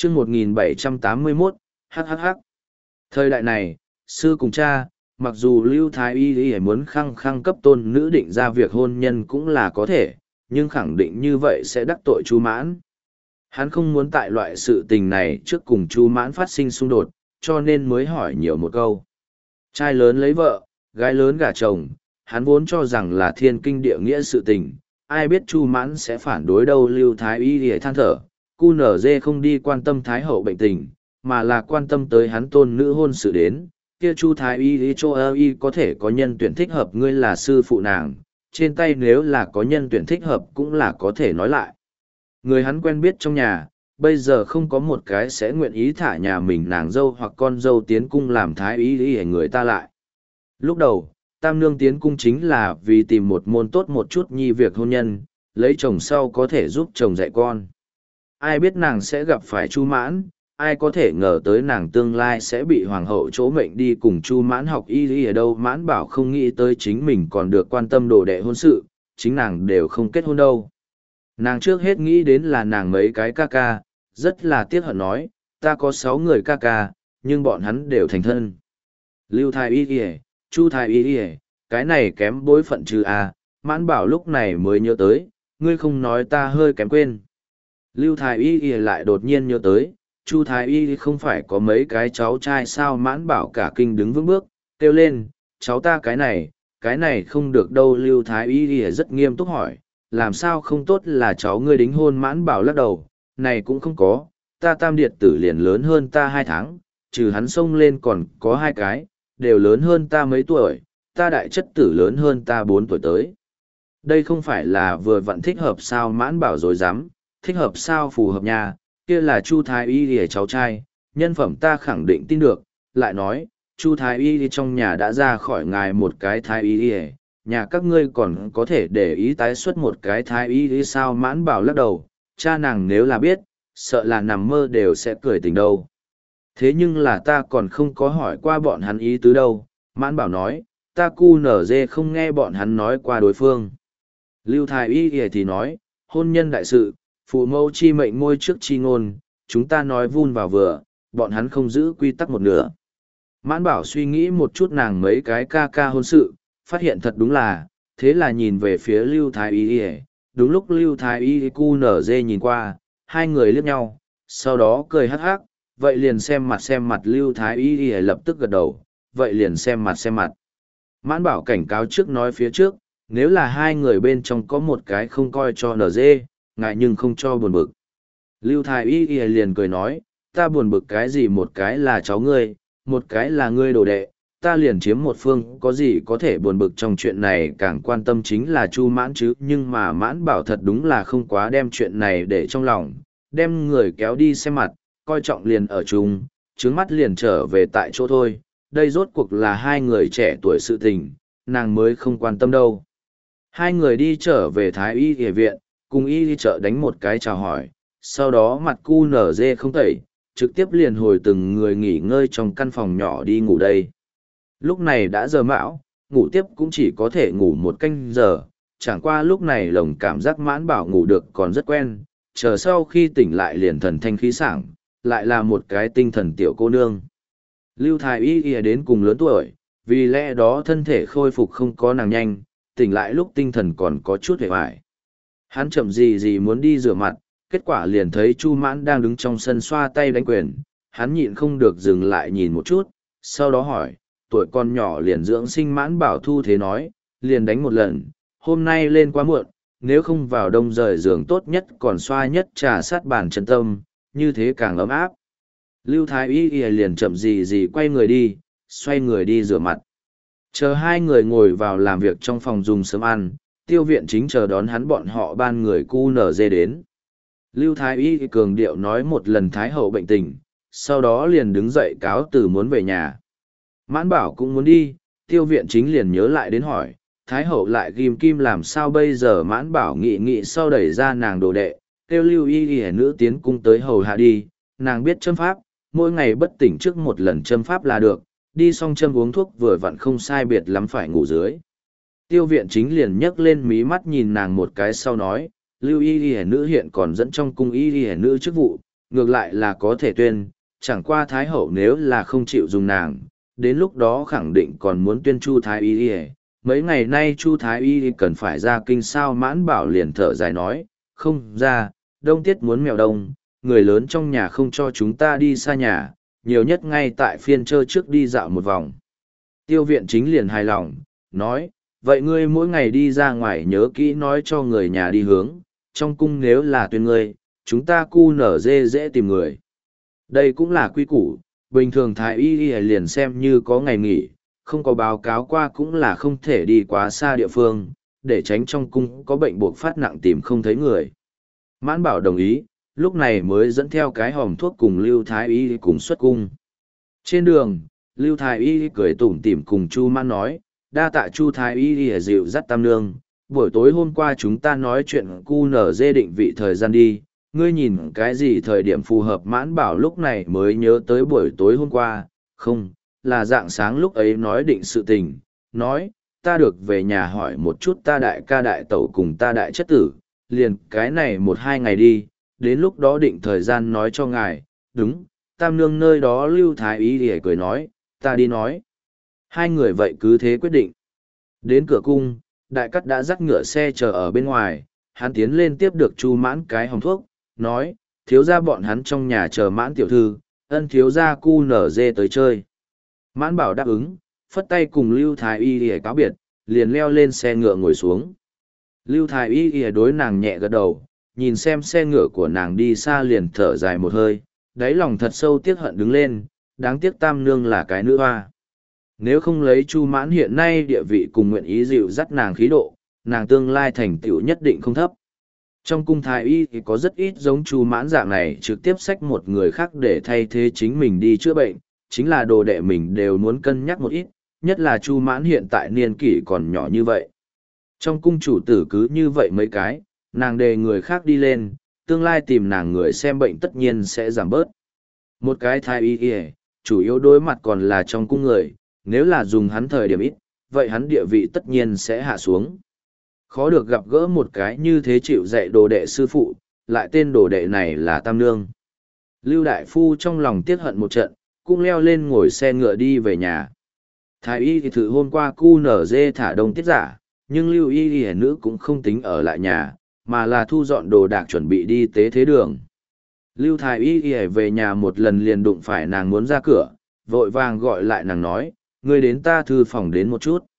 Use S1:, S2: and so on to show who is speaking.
S1: chương 1781, hhh. Thời đại này, sư cùng cha, mặc dù Lưu Thái Y muốn khăng khăng cấp tôn nữ định ra việc hôn nhân cũng là có thể, nhưng khẳng định như vậy sẽ đắc tội Chu Mãn. Hắn không muốn tại loại sự tình này trước cùng Chu Mãn phát sinh xung đột, cho nên mới hỏi nhiều một câu. Trai lớn lấy vợ, gái lớn gả chồng, hắn vốn cho rằng là thiên kinh địa nghĩa sự tình, ai biết Chu Mãn sẽ phản đối đâu. Lưu Thái Y để than thở, cu nở dê không đi quan tâm Thái hậu bệnh tình, mà là quan tâm tới hắn tôn nữ hôn sự đến. Kia Chu Thái Y cho y có thể có nhân tuyển thích hợp, ngươi là sư phụ nàng, trên tay nếu là có nhân tuyển thích hợp cũng là có thể nói lại. Người hắn quen biết trong nhà, bây giờ không có một cái sẽ nguyện ý thả nhà mình nàng dâu hoặc con dâu tiến cung làm Thái Y để người ta lại. Lúc đầu, tam nương tiến cung chính là vì tìm một môn tốt một chút nhi việc hôn nhân, lấy chồng sau có thể giúp chồng dạy con. Ai biết nàng sẽ gặp phải Chu Mãn, ai có thể ngờ tới nàng tương lai sẽ bị hoàng hậu chỗ mệnh đi cùng Chu Mãn học y ở đâu. Mãn Bảo không nghĩ tới chính mình còn được quan tâm đồ đệ hôn sự, chính nàng đều không kết hôn đâu. Nàng trước hết nghĩ đến là nàng mấy cái ca ca, rất là tiếc hận nói, ta có 6 người ca ca, nhưng bọn hắn đều thành thân. Lưu Thái Y, Chu Thái Y, cái này kém bối phận chứ à. Mãn Bảo lúc này mới nhớ tới, ngươi không nói ta hơi kém quên. Lưu Thái Y lại đột nhiên nhớ tới, Chu Thái Y không phải có mấy cái cháu trai sao. Mãn Bảo cả kinh đứng vững bước, kêu lên, cháu ta cái này không được đâu. Lưu Thái Y rất nghiêm túc hỏi, làm sao không tốt là cháu ngươi đính hôn. Mãn Bảo lắc đầu, này cũng không có, ta tam điệt tử liền lớn hơn ta 2 tháng, trừ hắn xông lên còn có 2 cái, đều lớn hơn ta mấy tuổi, ta đại chất tử lớn hơn ta 4 tuổi tới. Đây không phải là vừa vặn thích hợp sao. Mãn Bảo rồi dám, thích hợp sao phù hợp nha, kia là Chu Thái Y lìa cháu trai, nhân phẩm ta khẳng định tin được. Lại nói, Chu Thái Y trong nhà đã ra khỏi ngài một cái Thái Y lìa, nhà các ngươi còn có thể để ý tái xuất một cái Thái Y lìa sao. Mãn Bảo lắc đầu, cha nàng nếu là biết, sợ là nằm mơ đều sẽ cười tỉnh đâu. Thế nhưng là ta còn không có hỏi qua bọn hắn ý tứ đâu. Mãn Bảo nói, ta cu nở dê không nghe bọn hắn nói qua đối phương. Lưu Thái Y thì nói, hôn nhân đại sự, phụ mẫu chi mệnh môi trước chi ngôn, chúng ta nói vun vào vừa, bọn hắn không giữ quy tắc một nửa. Mãn Bảo suy nghĩ một chút nàng mấy cái ca ca hôn sự, phát hiện thật đúng là, thế là nhìn về phía Lưu Thái Y. Đúng lúc Lưu Thái Y cu nở dê nhìn qua, hai người liếc nhau, sau đó cười hắc hắc, vậy liền xem mặt. Lưu Thái Y lập tức gật đầu, vậy liền xem mặt. Mãn Bảo cảnh cáo trước nói phía trước, nếu là hai người bên trong có một cái không coi cho nở dê, ngại nhưng không cho buồn bực. Lưu Thái Y liền cười nói, ta buồn bực cái gì, một cái là cháu ngươi, một cái là ngươi đồ đệ, ta liền chiếm một phương, có gì có thể buồn bực trong chuyện này. Càng quan tâm chính là Chu Mãn chứ. Nhưng mà Mãn Bảo thật đúng là không quá đem chuyện này để trong lòng, đem người kéo đi xem mặt, coi trọng liền ở chung, trướng mắt liền trở về tại chỗ thôi. Đây rốt cuộc là hai người trẻ tuổi sự tình, nàng mới không quan tâm đâu. Hai người đi trở về Thái Y y viện, cùng y đi chợ đánh một cái chào hỏi, sau đó mặt cu nở dê không tẩy, trực tiếp liền hồi từng người nghỉ ngơi trong căn phòng nhỏ đi ngủ đây. Lúc này đã giờ mão, ngủ tiếp cũng chỉ có thể ngủ 1 canh giờ, chẳng qua lúc này lồng cảm giác Mãn Bảo ngủ được còn rất quen, chờ sau khi tỉnh lại liền thần thanh khí sảng, lại là một cái tinh thần tiểu cô nương. Lưu Thái Y đến cùng lớn tuổi, vì lẽ đó thân thể khôi phục không có nàng nhanh, tỉnh lại lúc tinh thần còn có chút hề hoài. Hắn chậm gì muốn đi rửa mặt, kết quả liền thấy Chu Mãn đang đứng trong sân xoa tay đánh quyền, hắn nhịn không được dừng lại nhìn một chút, sau đó hỏi, tuổi con nhỏ liền dưỡng sinh. Mãn Bảo thu thế nói, liền đánh một lần, hôm nay lên quá muộn, nếu không vào đông rời giường tốt nhất còn xoa nhất trà sát bàn chân tâm, như thế càng ấm áp. Lưu Thái Y liền chậm gì quay người đi, xoay người đi rửa mặt. Chờ hai người ngồi vào làm việc trong phòng dùng sớm ăn, Tiêu Viện Chính chờ đón hắn bọn họ ban người cu nở dê đến. Lưu Thái Y cường điệu nói một lần Thái hậu bệnh tình, sau đó liền đứng dậy cáo từ muốn về nhà. Mãn Bảo cũng muốn đi, Tiêu Viện Chính liền nhớ lại đến hỏi, Thái hậu lại ghim kim làm sao bây giờ. Mãn Bảo nghị sau đẩy ra nàng đồ đệ, kêu Lưu Y nữ tiến cung tới hầu hạ đi, nàng biết châm pháp, mỗi ngày bất tỉnh trước một lần châm pháp là được, đi xong châm uống thuốc vừa vặn không sai biệt lắm phải ngủ dưới. Tiêu Viện Chính liền nhấc lên mí mắt nhìn nàng một cái sau nói, Lưu Y nữ hiện còn dẫn trong cung Y nữ chức vụ, ngược lại là có thể tuyên, chẳng qua Thái Hậu nếu là không chịu dùng nàng, đến lúc đó khẳng định còn muốn tuyên Chu Thái Y Y. Mấy ngày nay Chu Thái Y cần phải ra kinh sao. Mãn Bảo liền thở dài nói, không ra, đông tiết muốn mèo đông, người lớn trong nhà không cho chúng ta đi xa nhà, nhiều nhất ngay tại phiên chơ trước đi dạo một vòng. Tiêu Viện Chính liền hài lòng, nói, vậy ngươi mỗi ngày đi ra ngoài nhớ kỹ nói cho người nhà đi hướng, trong cung nếu là tuyên ngươi, chúng ta cu nở dễ tìm người. Đây cũng là quy củ, bình thường Thái Y liền xem như có ngày nghỉ, không có báo cáo qua cũng là không thể đi quá xa địa phương, để tránh trong cung có bệnh buộc phát nặng tìm không thấy người. Mãn Bảo đồng ý, lúc này mới dẫn theo cái hòm thuốc cùng Lưu Thái Y cùng xuất cung. Trên đường, Lưu Thái Y cười tủm tỉm cùng Chu Mãn nói, đa tạ Chu Thái Y dịu dắt Tam Nương, buổi tối hôm qua chúng ta nói chuyện cu nở dê định vị thời gian đi, ngươi nhìn cái gì thời điểm phù hợp. Mãn Bảo lúc này mới nhớ tới buổi tối hôm qua, không, là dạng sáng lúc ấy nói định sự tình, nói, ta được về nhà hỏi một chút ta đại ca đại tẩu cùng ta đại chất tử, liền cái này 1-2 ngày đi, đến lúc đó định thời gian nói cho ngài. Đúng, Tam Nương nơi đó Lưu Thái Y thì cười nói, ta đi nói. Hai người vậy cứ thế quyết định. Đến cửa cung, đại cắt đã dắt ngựa xe chờ ở bên ngoài, hắn tiến lên tiếp được Chu Mãn cái hòm thuốc, nói, thiếu gia bọn hắn trong nhà chờ Mãn tiểu thư, ân thiếu gia cu nở dê tới chơi. Mãn Bảo đáp ứng, phất tay cùng Lưu Thái Y để cáo biệt, liền leo lên xe ngựa ngồi xuống. Lưu Thái Y đối nàng nhẹ gật đầu, nhìn xem xe ngựa của nàng đi xa liền thở dài một hơi, đáy lòng thật sâu tiếc hận đứng lên, đáng tiếc Tam Nương là cái nữ hoa. Nếu không lấy Chu Mãn hiện nay địa vị cùng nguyện ý dịu dắt nàng khí độ, nàng tương lai thành tựu nhất định không thấp. Trong cung Thái Y thì có rất ít giống Chu Mãn dạng này trực tiếp xách một người khác để thay thế chính mình đi chữa bệnh, chính là đồ đệ mình đều muốn cân nhắc một ít, nhất là Chu Mãn hiện tại niên kỷ còn nhỏ như vậy. Trong cung chủ tử cứ như vậy mấy cái, nàng đề người khác đi lên, tương lai tìm nàng người xem bệnh tất nhiên sẽ giảm bớt. Một cái Thái Y, chủ yếu đối mặt còn là trong cung người, nếu là dùng hắn thời điểm ít, vậy hắn địa vị tất nhiên sẽ hạ xuống. Khó được gặp gỡ một cái như thế chịu dạy đồ đệ sư phụ, lại tên đồ đệ này là Tam Nương. Lưu Đại Phu trong lòng tiếc hận một trận, cũng leo lên ngồi xe ngựa đi về nhà. Thái Y thì thử hôm qua cu nở dê thả đông tiết giả, nhưng Lưu Y nữ cũng không tính ở lại nhà, mà là thu dọn đồ đạc chuẩn bị đi tế thế đường. Lưu Thái Y về nhà một lần liền đụng phải nàng muốn ra cửa, vội vàng gọi lại nàng nói, ngươi đến ta thư phòng đến một chút.